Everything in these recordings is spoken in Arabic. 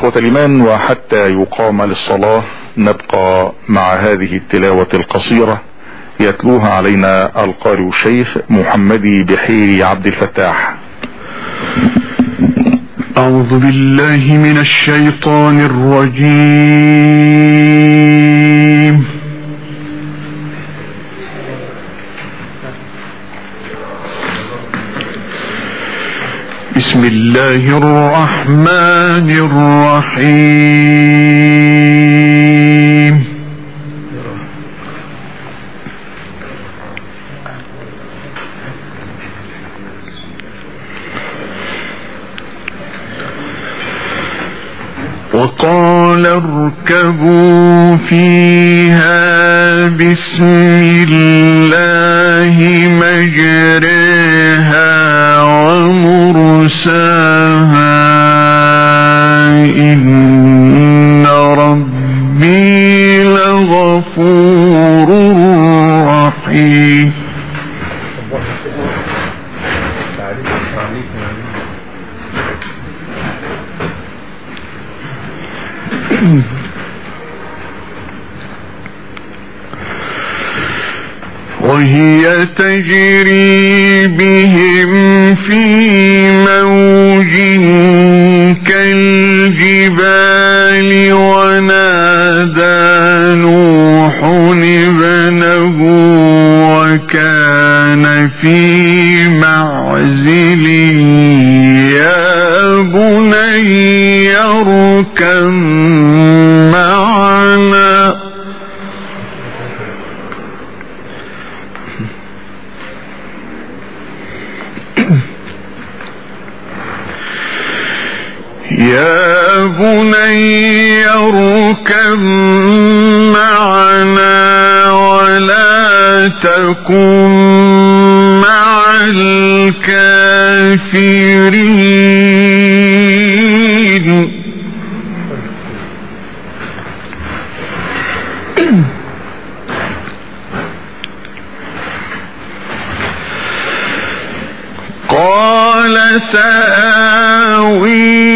إخوة الإيمان، وحتى يقام للصلاة نبقى مع هذه التلاوة القصيرة يتلوها علينا القارئ الشيخ محمدي بحيري عبد الفتاح. أعوذ بالله من الشيطان الرجيم. بسم الله الرحمن الرحيم. وقال اركبوا فيها بسم الله مجريها ومرساها إن ربي لغفور رحيم. وهي تجري بهم في موج كالجبال ونادى نوح ابنه وكان في معزل يا بني اركب معنا يا بني اركب معنا ولا تكن مع الكافرين. قال سآوي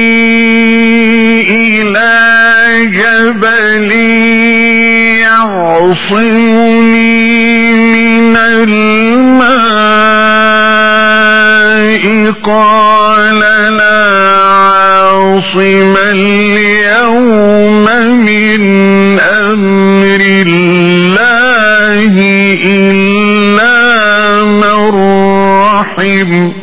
إلى جبل يعصمني من الماء قال لا عاصم اليوم من أمر الله إلا من رحم.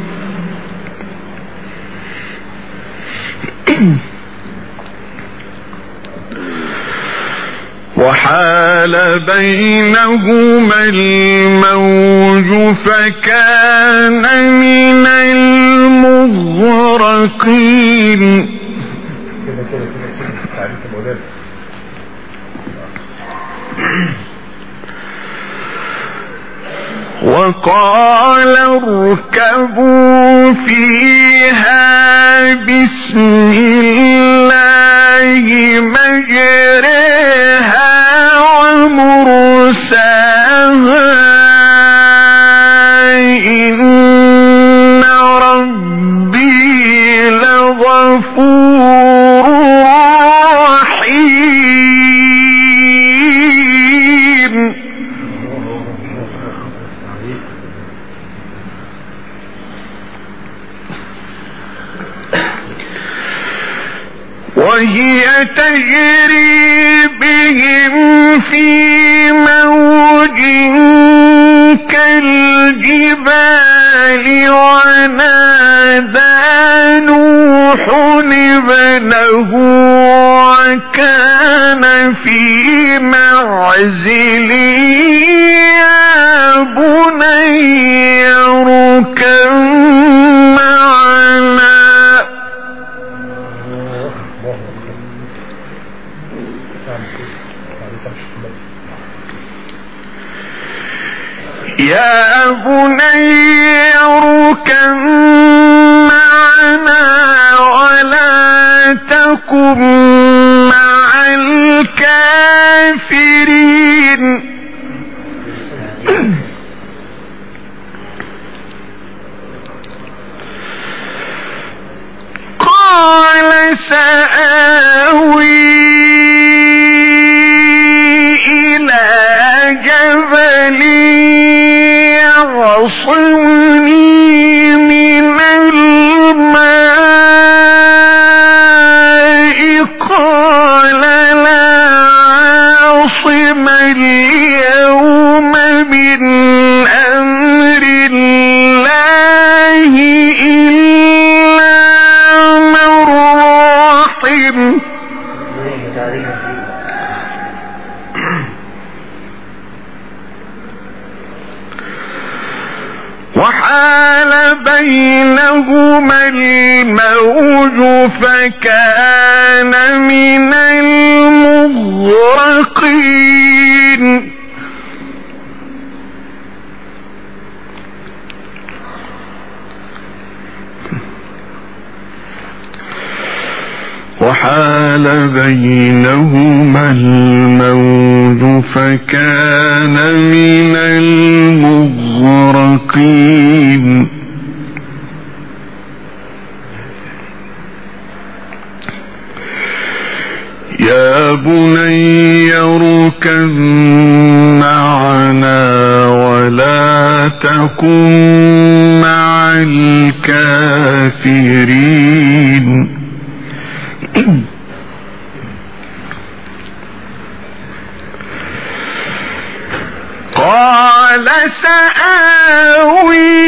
وحال بينهما الموج فكان من المغرقين. وقال اركبوا فيها بسم الله مجريها ومرساها إن ربي لغفور رحيم. وهي تجري بهم في موج كالجبال ونادى نوح ابنه وكان في معزل يا بني اركب معنا يا بني اركب معنا ولا تكن مع الكافرين. قال سآوي إلى جبل يعصمني من الماء قال لا عاصم اليوم من أمر الله إلا من رحم. وحال بينهما الموج فكان من المغرقين. وحال بينهما الموج فكان من المغرقين. يا بني اركب معنا ولا تكن مع الكافرين. قال سآوي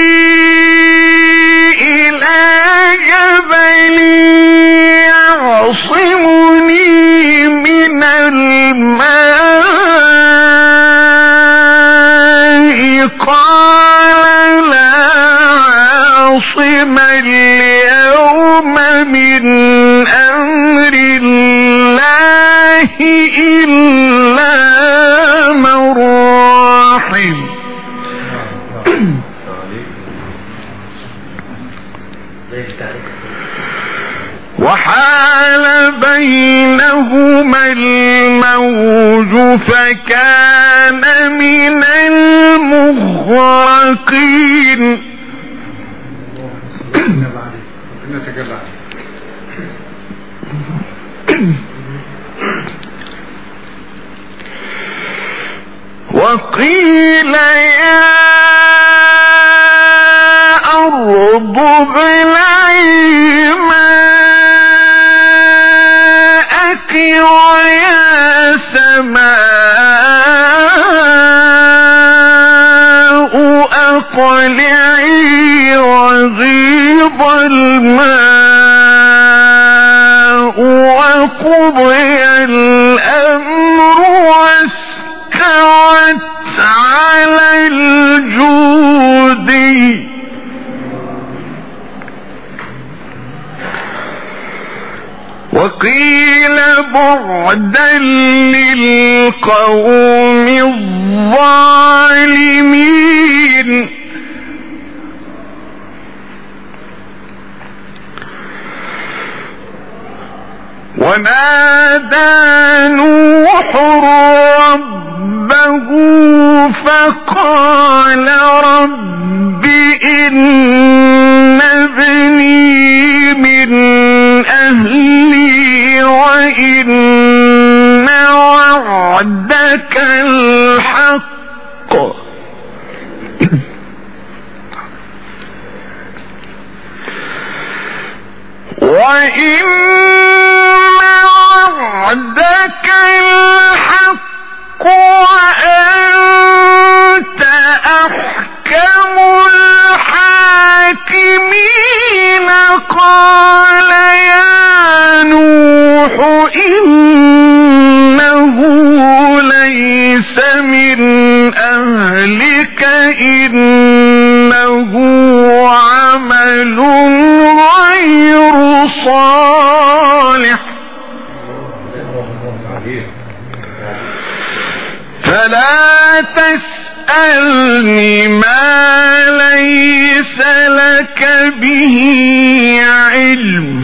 إلى جبل يعصمني من الماء قال لا عاصم اليوم من أمر الله إلا من رحم. وحال بينهما الموج فكان من المغرقين. وقيل يا أرض ابلعي ماءك ويا سماء أقلعي وغيض الماء وقضي الأمر واستوت على الجودي. وقيل بعدا للقوم الظالمين. ونادى نوح ربه فقال رب إن ابني من أهلي وإن وعدك الحق وإن وعدك الحق وأنت أحكم الحاكمين. قال يا نوح إنه ليس من أهلك إنه عمل غير صالح فلا تسألني ما ليس لك به علم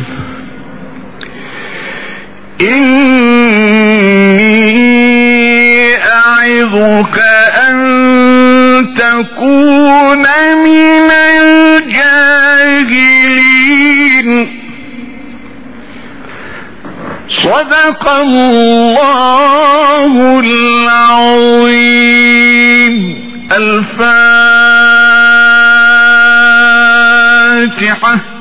إني أعظك أن تكون من الجاهلين. صدق الله العظيم. الفاتحة.